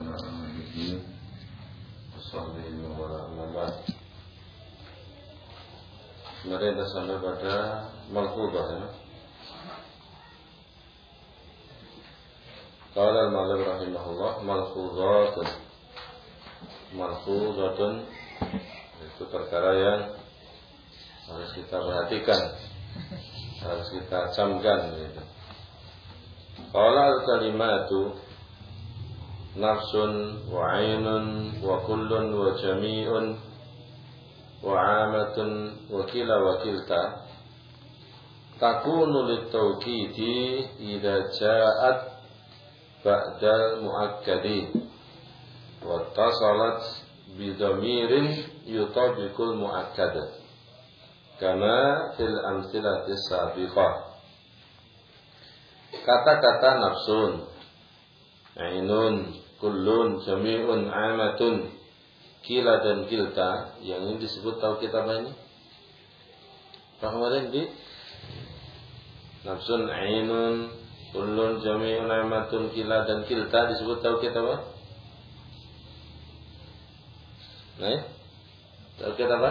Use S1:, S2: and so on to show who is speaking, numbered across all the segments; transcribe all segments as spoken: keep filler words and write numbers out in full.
S1: Sebenarnya kita sampai pada malfudhah ya. Qala al-Mu'allif rahimahullah malfudhatun. Malfudhatun itu perkara yang harus kita perhatikan, harus kita camkan gitu. Qala al-kalimatu nafsun wa 'ainun wa kullun wa jami'un wa 'amatun wa kila wa kilta takunu lit-tawkidi idza ja'at ba'dal mu'akkadi wa tasalat bidhamirin yutabiqul mu'akkada kama fil amthilati sabiqah. Kata-kata nafsun, ainun, kullun, jami'un, amatun, kila dan kilta, yang ini disebut tauhid apa ini? Pak kemarin di nafsun, ainun, kullun, jami'un, amatun, kila dan kilta disebut tauhid apa? Nah, tauhid apa?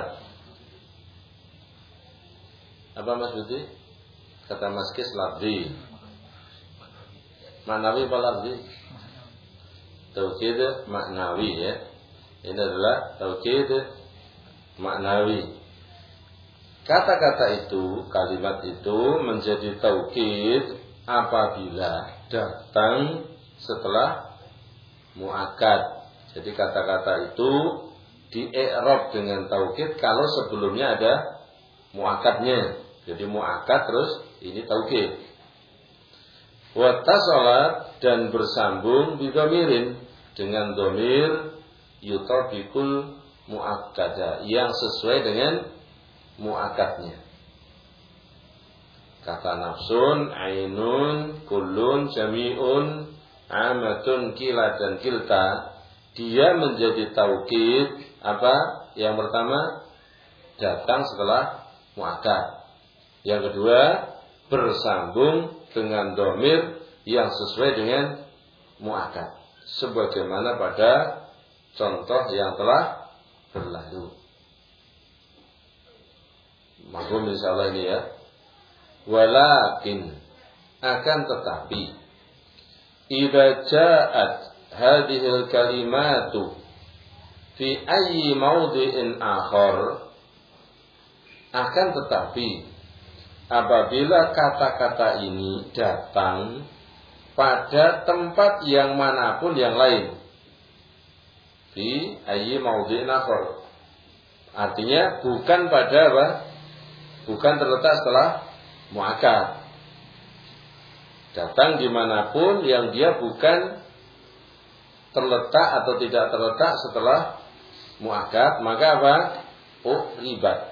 S1: Apa Mas Budi? Kata Mas Kis labdi. Maknawi apa labdi? Tauhid maknawi ya. Ini adalah tauhid maknawi. Kata-kata itu, kalimat itu menjadi tauhid apabila datang setelah muakkad. Jadi kata-kata itu di-i'rab dengan tauhid kalau sebelumnya ada muakkadnya. Jadi muakkad terus ini tauhid. Wa tasalat dan bersambung bidhamirin dengan dhamir yutabiqul muakkada yang sesuai dengan muakkadnya. Kata nafsun, ainun, kullun, jami'un, amatun, kila dan kilta, dia menjadi taukid apa? Yang pertama datang setelah muakkad. Yang kedua bersambung dengan dhamir yang sesuai dengan muakkad, sebagaimana pada contoh yang telah berlalu. Mahfum insyaallah ini ya. Walakin akan tetapi idza ja'at hadhil kalimatu fi ayyi mawdi'in akhar, akan tetapi apabila kata-kata ini datang pada tempat yang manapun yang lain, fi ayyi mawdi'in akhar, artinya bukan pada apa? Bukan terletak setelah muakkad. Datang dimanapun yang dia bukan terletak atau tidak terletak setelah muakkad, maka apa? Oh, ribat.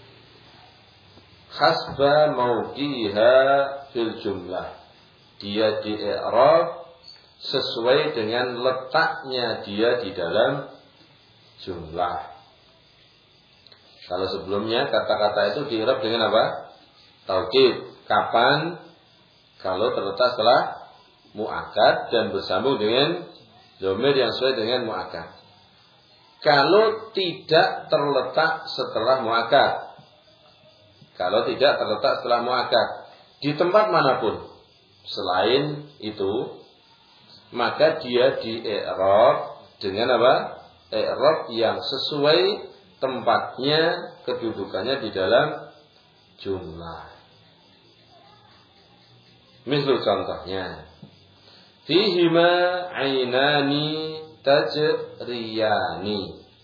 S1: Hasba mawdiha fil jumlah. Dia di i'rab sesuai dengan letaknya dia di dalam jumlah. Kalau sebelumnya kata-kata itu di i'rab dengan apa? Taukid. Kapan? Kalau terletak setelah muakkad dan bersambung dengan dhamir yang sesuai dengan muakkad. Kalau tidak terletak setelah muakkad, kalau tidak terletak setelah muakkad di tempat manapun selain itu, maka dia di i'rab dengan apa? I'rab yang sesuai tempatnya, kedudukannya di dalam jumlah. Misal contohnya, fihima ainani tajriyani.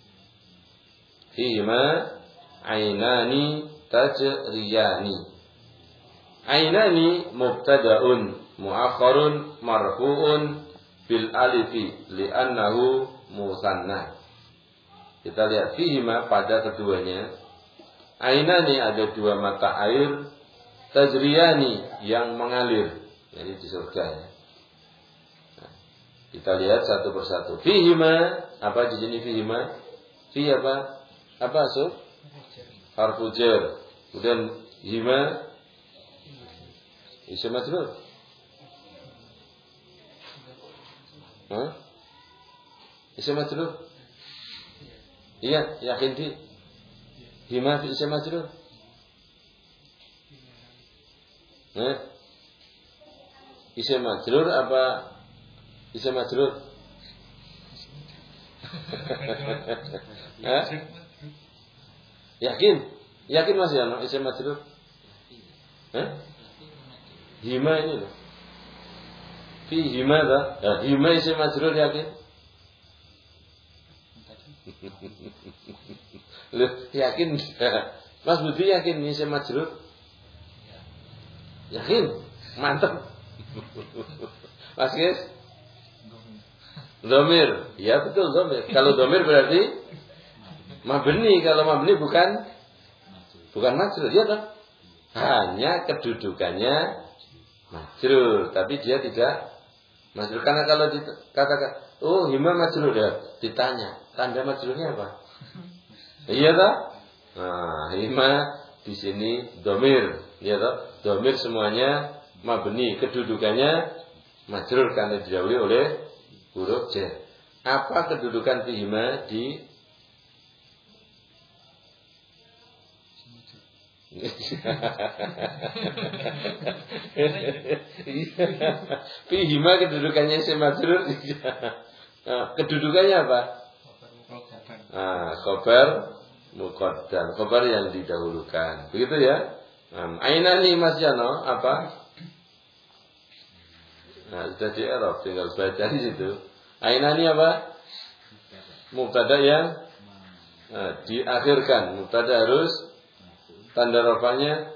S1: Fihima ainani tajriyani. Ainani mubtada'un mu'akhkharun marfu'un bil alifi li'annahu musanna. Kita lihat fihima pada keduanya. Ainani ada dua mata air, tajriyani yang mengalir. Jadi di surga ya. Nah, kita lihat satu persatu. Fihima, apa di sini fihima? Fi apa? Apa asal? Harfu jar. Kemudian hima isim majrur. Hah? Isim majrur? Iya, yakin di hima fi isim majrur? Eh? Isim majrur apa isim majrur? Eh? Yakin? Yakin Mas ya, no? Isim majrur? Eh? Hima ini loh. Fi hima dah. Ya, hima isim majrur yakin? Loh, yakin? Mas Budi yakin isim majrur? Yakin? Mantap. Mas Gis? Domir. Ya betul domir. Kalau domir berarti mabni. Kalau mabni bukan bukan majrur, ya kan? Hanya kedudukannya majrur, tapi dia tidak majrur. Karena kalau dikatakan, oh hima majrur, ya ditanya, tanda majrurnya apa? Iya toh? Nah, hima di sini domir, ya toh? Domir semuanya mabni, kedudukannya majrur karena didahului oleh huruf jar. Apa kedudukan fihima di fihima kedudukannya isim majrur. Nah, kedudukannya apa? Ah, khobar muqaddam, khobar yang didahulukan. Begitu ya? Nah, ainani Mas Jano apa? Nah, sudah di Arab, tinggal baca di situ. Ainani apa? Mubtada yang nah, diakhirkan. Mubtada harus tanda rafanya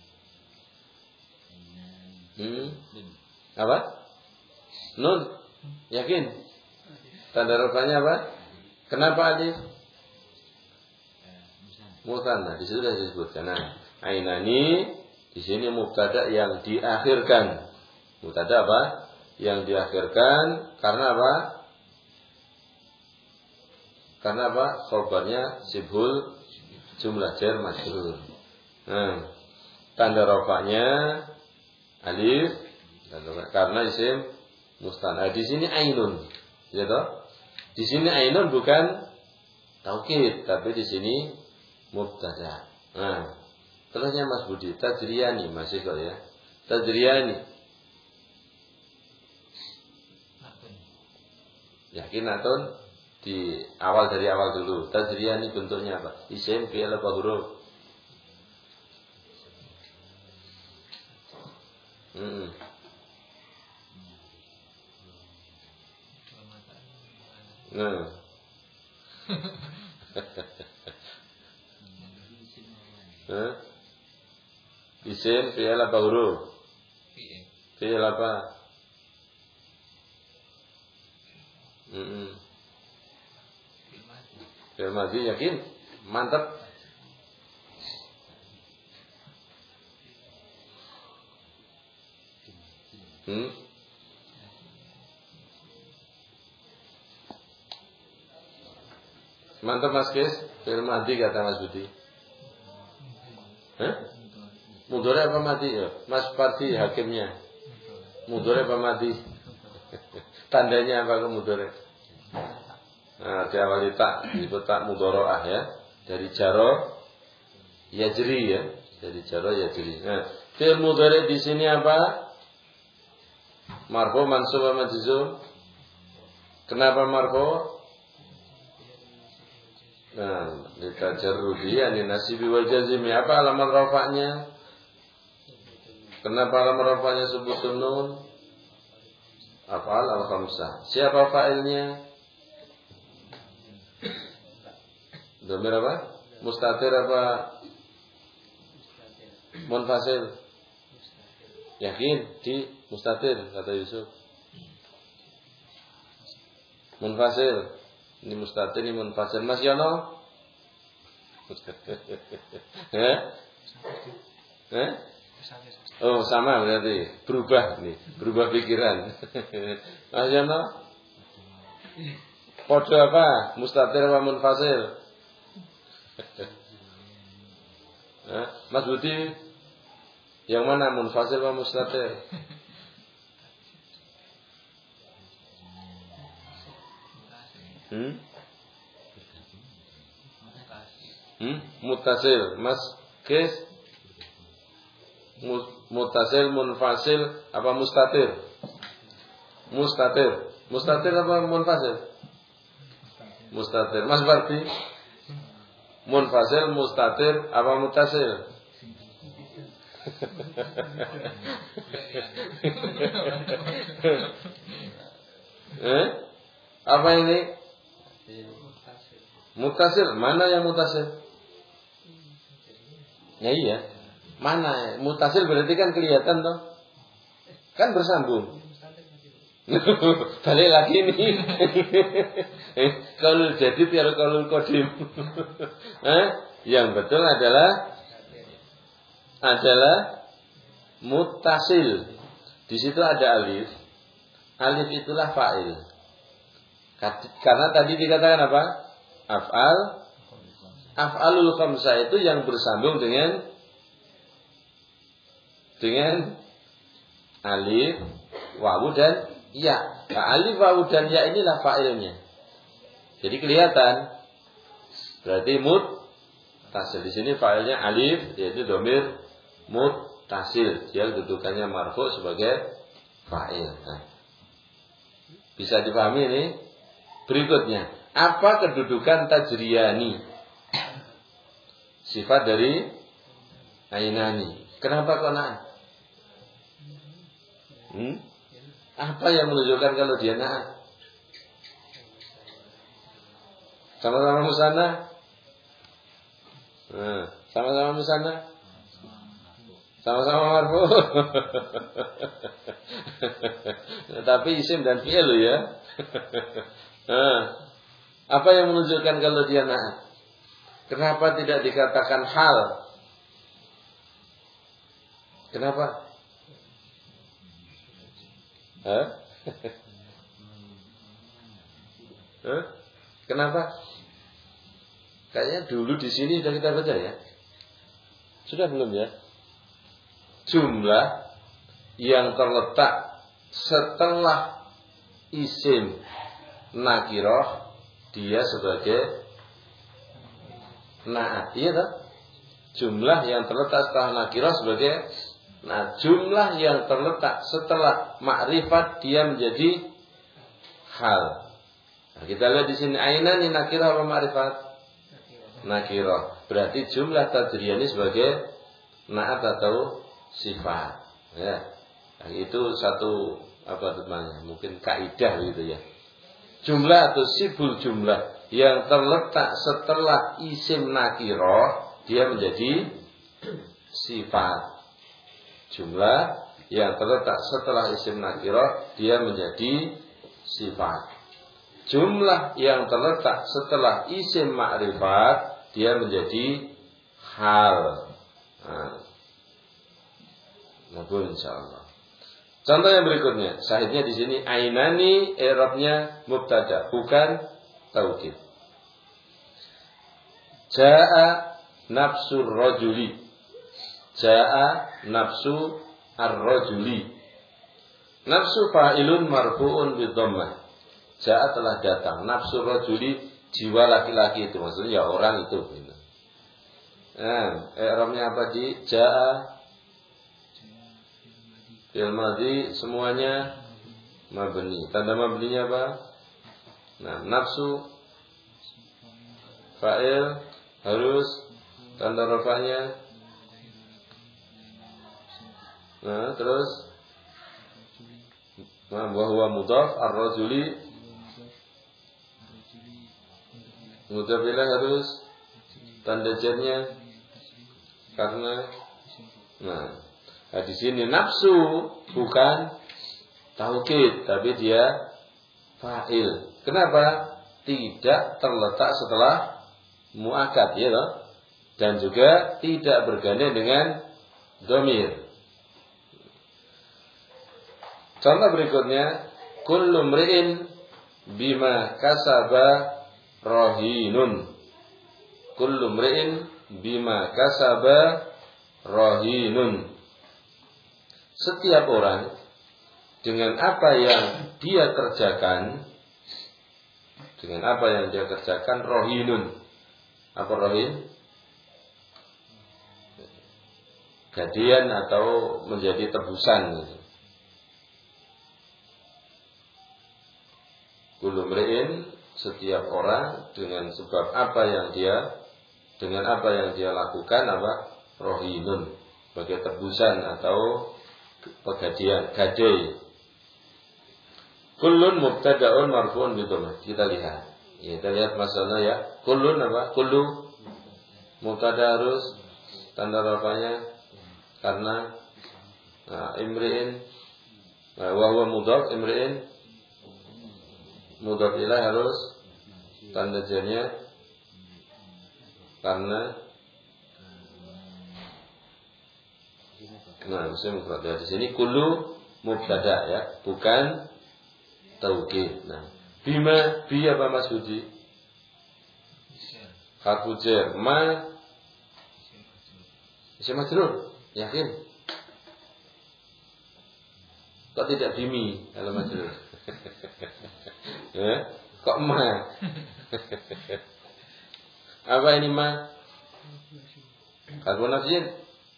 S1: hmm? Apa? Nun. Yakin? Tanda rafanya apa? Kenapa alif? Mutanna. Di situ sudah disebutkan. Nah, ainani di sini mubtada yang diakhirkan. Mubtada apa? Yang diakhirkan karena apa? Karena apa? Khobarnya sibhul jumlah jar majrur. Nah, tanda rafanya alif karena isim mustanad. Di sini ainun, ya toh? Di sini ainun bukan taukid, tapi di sini mubtada. Nah, terusnya Mas Budi, tadriyani masih kok ya? Tadriyani. Yakin atun di awal dari awal dulu. Tadriyani bentuknya apa? Isim, fi'il apa huruf? Hmm. Nah. Hah? Isim, fi'il apa huruf? Fi'il apa? Hmm. Fi'il madhi, yakin? Mantap. Hmm. Mantap Mas Kis, fi'il madhi kata Mas Budi. Hah? Mudhari apa madhi ya? Mas Parti hakimnya. Mudhari apa madhi? Tandanya apa ke mudhari? Nah, diawali tak disebut tak mudharaah ya. Dari jaro yajri ya. Dari jaro yajri. Nah, fi'il mudhari di sini apa? Marfu, mansub, majzum. Kenapa marfu? Nah, litajarrudi yani nasibi wal jazimi. Apa alamat rafa'nya? Kenapa alamat rafa'nya sebutun nun? Af'al al-khamsah. Siapa fa'ilnya? Dhamir apa? Mustatir apa? Munfasil. Yakin di mustatir kata Yusuf. Munfasil. Ini mustatir, ini munfasil. Mas Yono? Eh? Eh? Oh, sama berarti. Berubah nih, berubah pikiran. Mas Yono? Podo apa? Mustatir apa munfasil? Eh? Mas Budi? Yang mana munfasil apa mustatir? Hmm? Hmm? Mutasil, mas kes mutasil, munfasil, apa mustatir? Mustatir, mustatir apa munfasil? Mustatir, Mas Barti. Munfasil, mustatir, apa mutasil? eh? Apa ini? Mutasil, mana yang mutasil? Ya iya. Mana? Mutasil berarti kan kelihatan toh. Kan bersambung. Balik lagi nih. Kalau jadi tiada kalau kodim. eh? Yang betul adalah adalah mutasil. Di situ ada alif. Alif itulah fa'il. Karena tadi dikatakan apa? Af'al. Af'alul khamsah itu yang bersambung dengan dengan alif, wawu dan ya. Nah, alif, wawu dan ya inilah fa'ilnya. Jadi kelihatan. Berarti muttasil. Di sini fa'ilnya alif, yaitu domir muttasil. Dia kedudukannya marfu sebagai fa'il. Nah, bisa dipahami ini. Berikutnya, apa kedudukan tajriyani? Sifat dari ainani. Kenapa kok naat? Hmm? Apa yang menunjukkan kalau dia naat? Sama-sama musana? Nah, sama-sama musana? Sama-sama marfu. Tapi isim dan fi'il loh ya. Nah, apa yang menunjukkan kalau dia naat? Kenapa tidak dikatakan hal? Kenapa? Hah? Hah? Kenapa? Kayaknya dulu di sini sudah kita baca ya. Sudah belum ya? Jumlah yang terletak setelah isim nakiroh dia sebagai naat. Iya tak? Jumlah yang terletak setelah nakiroh sebagai nah, jumlah yang terletak setelah makrifat dia menjadi hal. Nah, kita lihat di sini ainani nakirah apa makrifat? Nakirah. Berarti jumlah tajriyani sebagai naat atau sifat. Ya. Nah, itu satu apa namanya? Mungkin kaidah gitu ya. Jumlah atau sibul jumlah yang terletak setelah isim nakirah dia menjadi sifat. Jumlah yang terletak setelah isim nakirah dia menjadi sifat. Jumlah yang terletak setelah isim ma'rifat dia menjadi hal. Nah, namun insyaallah. Contoh yang berikutnya, sahihnya di sini ainani i'rabnya mubtada bukan taukid. Jaa nafsur rajuli. Jaa nafsu ar-rajuli. Nafsu fa'ilun marfu'un bidhammah. Jaa telah datang. Nafsu rajuli jiwa laki-laki itu maksudnya ya orang itu. Nah, i'rabnya apa di jaa? Fi'il madhi semuanya mabni. Tanda mabninya apa? Nah, nafsu fa'il harus tanda rafa'nya. Nah, terus nah, wa huwa mudhaf ar-rajuli mudhaf ilaih harus tanda jarnya karena nah, nah di sini nafsu bukan taukid tapi dia fa'il. Kenapa? Tidak terletak setelah muakkad ya toh? Dan juga tidak bergandeng dengan dhamir. Contoh berikutnya, kullu mri'in bima kasaba rahinun. Kullu mri'in bima kasaba rahinun. Setiap orang dengan apa yang dia kerjakan dengan apa yang dia kerjakan rohinun. Apa rohin? Gadian atau menjadi tebusan. Kullu mri'in, setiap orang dengan sebab apa yang dia dengan apa yang dia lakukan apa rohinun, sebagai tebusan atau pegadian, gadai. Kullun mubtada'un marfu'un bi dhammah. Kita lihat. Ya, kita lihat masalahnya ya. Kullun apa? Kullu mubtada harus tanda rafanya karena nah, imri'in nah, wa huwa mudhaf, imri'in mudhaf ilaih harus tanda jarnya karena nah, saya mufrad di sini kullu mubtada ya, bukan taukid. Nah, bima bi apa Mas Budi? Harfu jar. Ma isim majrur. Yakin? Kok tidak bimi kalau majrur? Ya, kok ma? Apa ini ma? Harfu nafsin.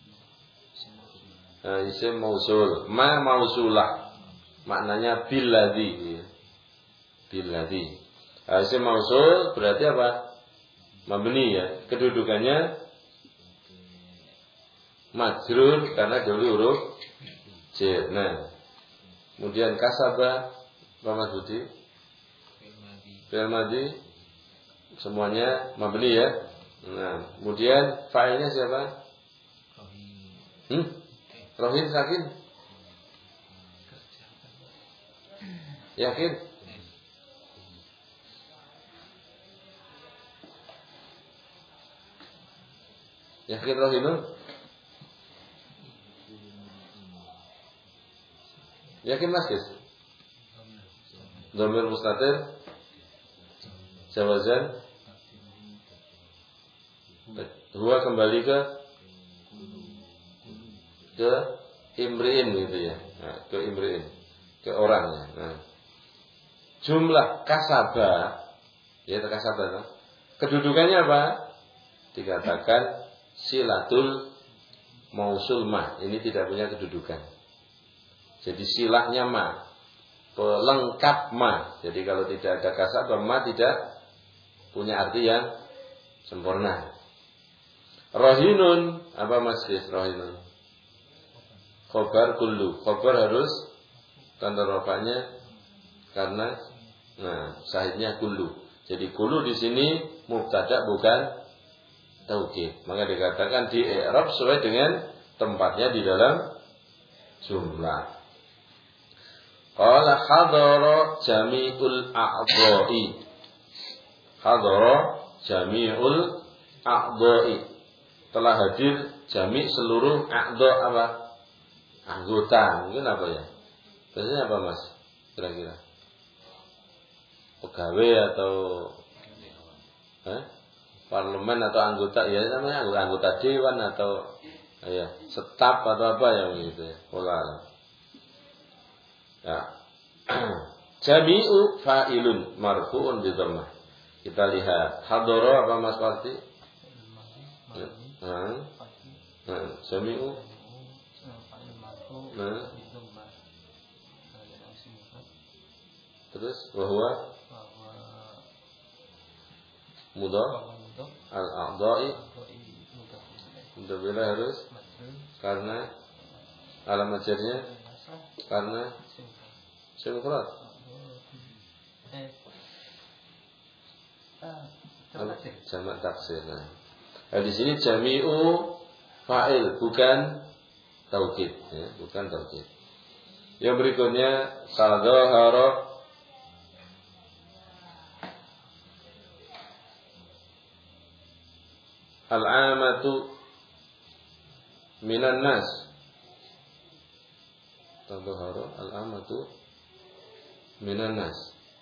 S1: Nah, isim mausul. Ma mausulah. Maknanya billadzi. Billadzi. Nah, isim mausul berarti apa? Mabni ya. Kedudukannya majrur karena dulu huruf jar. Nah, kemudian kasaba apa Mas Budi? Fi'il madhi. Semuanya mabni ya. Nah, kemudian fa'ilnya siapa? Hmm? Rohin sakin. Yakin? Yakin rohinun? Yakin Mas Gis? Dhamir mustatir jawazan huwa kembali ke ke imri'in gitu ya. Nah, ke imri'in, ke orangnya. Nah, jumlah kasaba ya, kasaba nah. Kedudukannya apa? Dikatakan silatul mausul ma. Ini tidak punya kedudukan. Jadi silahnya ma, pelengkap ma. Jadi kalau tidak ada kasabah ma tidak punya arti yang sempurna. Rohinun apa Mas Kis? Rohinun khobar kullu. Khobar harus tanda rafa'nya karena nah sahihnya kullu. Jadi kullu di sini mubtada bukan taukid. Maka dikatakan di i'rab sesuai dengan tempatnya di dalam jumlah. Qala hadara jami'ul a'dha'i. Hadara jami'ul a'dha'i. Telah hadir jami' seluruh a'dha apa? Anggota. Mungkin apa ya? Biasanya apa Mas? Kira-kira pegawai atau eh? parlemen atau anggota ya namanya anggota, anggota dewan atau ya staf atau apa ya begitu ya. Pola. Ya. Jami'u fa'ilun marfu'un bi dhammah. Kita lihat hadara apa Mas Farti? Nah. Nah, jami'u nah. Terus bahwa mudhaf al-a'dha'i mudhaf harus karena alamat jarnya karena simultan. Jamak taksir. Nah, di sini jami'u fa'il bukan taukid, ya, bukan taukid. Yang berikutnya sadahara al-amatu minan nas. Sadahara al-amatu minan nas.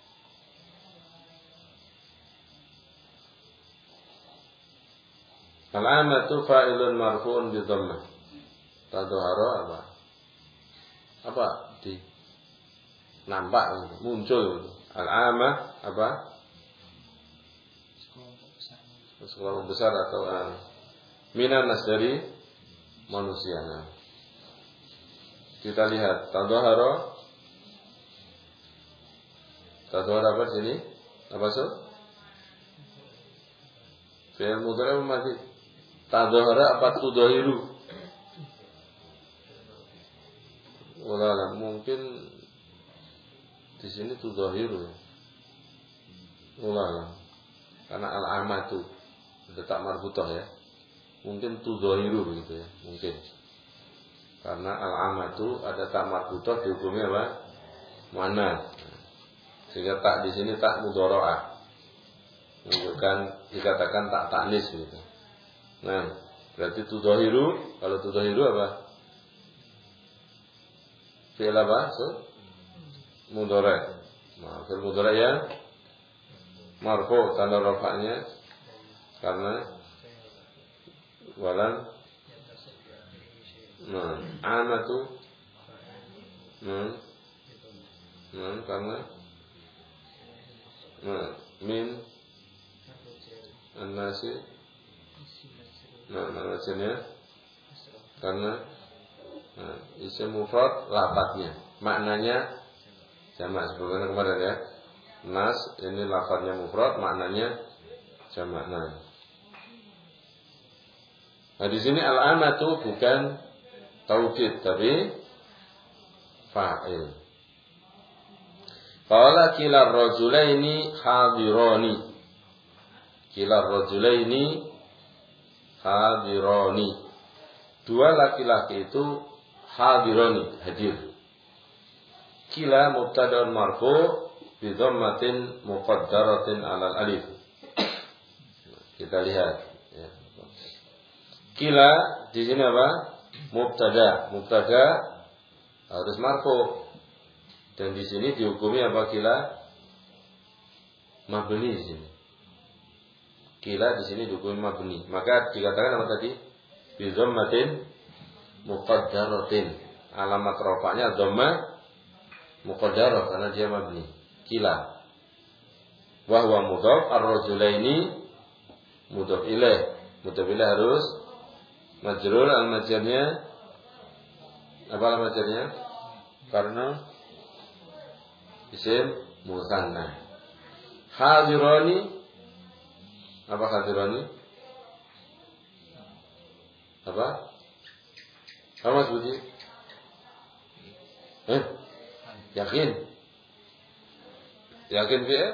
S1: Al-amatu fa'ilun marfu'un bi dhammah. Tadhara apa? Apa di nampak muncul al-amah apa? sekelompok besar atau uh, minan nas dari manusia. Nah, kita lihat tadhahara. Tadhahara apa di sini? Apa so? Fi'il mudhari apa madi? Tadhahara apa tudhahiru? Wallah, mungkin di sini tudhahiru. Wallah, karena al-amatu letak marbutah ya. Mungkin tudhahiru begitu ya, mungkin. Karena al-amatu ada tak marbutah dihukumi apa? Muannats. Sehingga tak di sini tak mudharaah. Menunjukkan dikatakan tak taknis gitu. Nah, berarti tudhahiru, kalau tudhahiru apa? Fi'il apa? So, mudhari'. Nah, fi'il mudhari' ya marfu' tanda rafa'nya karena walan nah amatu nah, nah karena nah min an-nasi nah namanya karena nah, isim mufrad lafadznya maknanya jamak sebagaimana kemarin ya. Nas ini lafadznya mufrad, maknanya jamak. Nah, di sini al-amatu bukan taukid tapi fa'il. Qala kilar rajulaini hadirani. Kilar rajulaini hadirani. Dua laki-laki itu hadirani, hadir. Kila mubtada'un marfu' bi dhammatin muqaddaratin 'alal alif. Kita lihat ya. Kila di sini apa? Mubtada. Mubtada harus marfu. Dan di sini dihukumi apa kila? Mabni di sini. Kila di sini dihukumi mabni. Maka dikatakan apa tadi? Bi dhammatin muqaddaratin. Alamat rafa'nya dhamma muqaddarah karena dia mabni. Kila wa huwa mudhaf ar-rajulaini mudhaf ilaih. Mudhaf ilaih harus majrur, al-majrurnya apa al-majrurnya? Karena isim musanna. Hadirani apa hadirani? Apa? Apa sebutnya? Eh? Yakin? Yakin fi'il?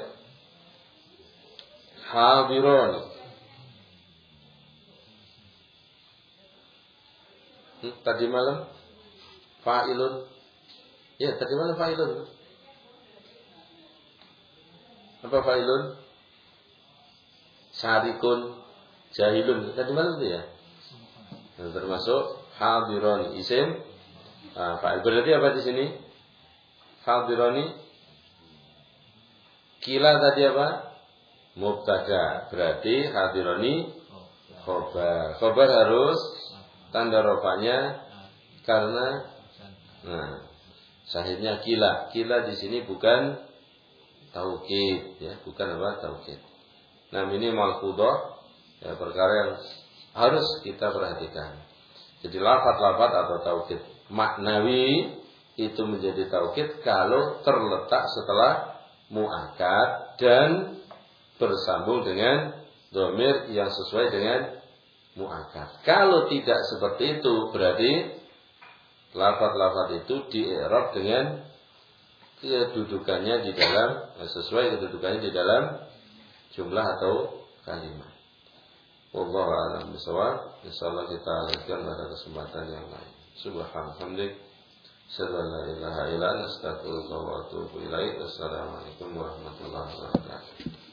S1: Hadirani. Hmm, tadi malam fa'ilun. Ya, tadi malam fa'ilun. Apa fa'ilun? Syarikun, jahilun. Tadi malam itu ya. Nah, termasuk hadirani isim. Nah, fa'il berarti apa di sini? Hadirani. Kila tadi apa? Mubtada. Berarti hadirani khobar. Khobar harus tanda rafa'nya karena nah sahihnya kila. Kila di sini bukan taukid ya, bukan apa? Taukid. Nah, ini malqudah ya, perkara yang harus kita perhatikan. Jadi lafaz-lafaz atau taukid maknawi itu menjadi taukid kalau terletak setelah mu'akkad dan bersambung dengan dhamir yang sesuai dengan mu'akkad. Kalau tidak seperti itu berarti lafaz-lafaz itu di-i'rab dengan kedudukannya di dalam sesuai kedudukannya di dalam jumlah atau kalimat. Wallahu a'lam bishawab. Insyaallah kita lanjutkan pada kesempatan yang lain. Subhanallah. Asyhadu an la ilaha illa anta astaghfiruka wa atubu ilaik. Wassalamualaikum warahmatullahi wabarakatuh.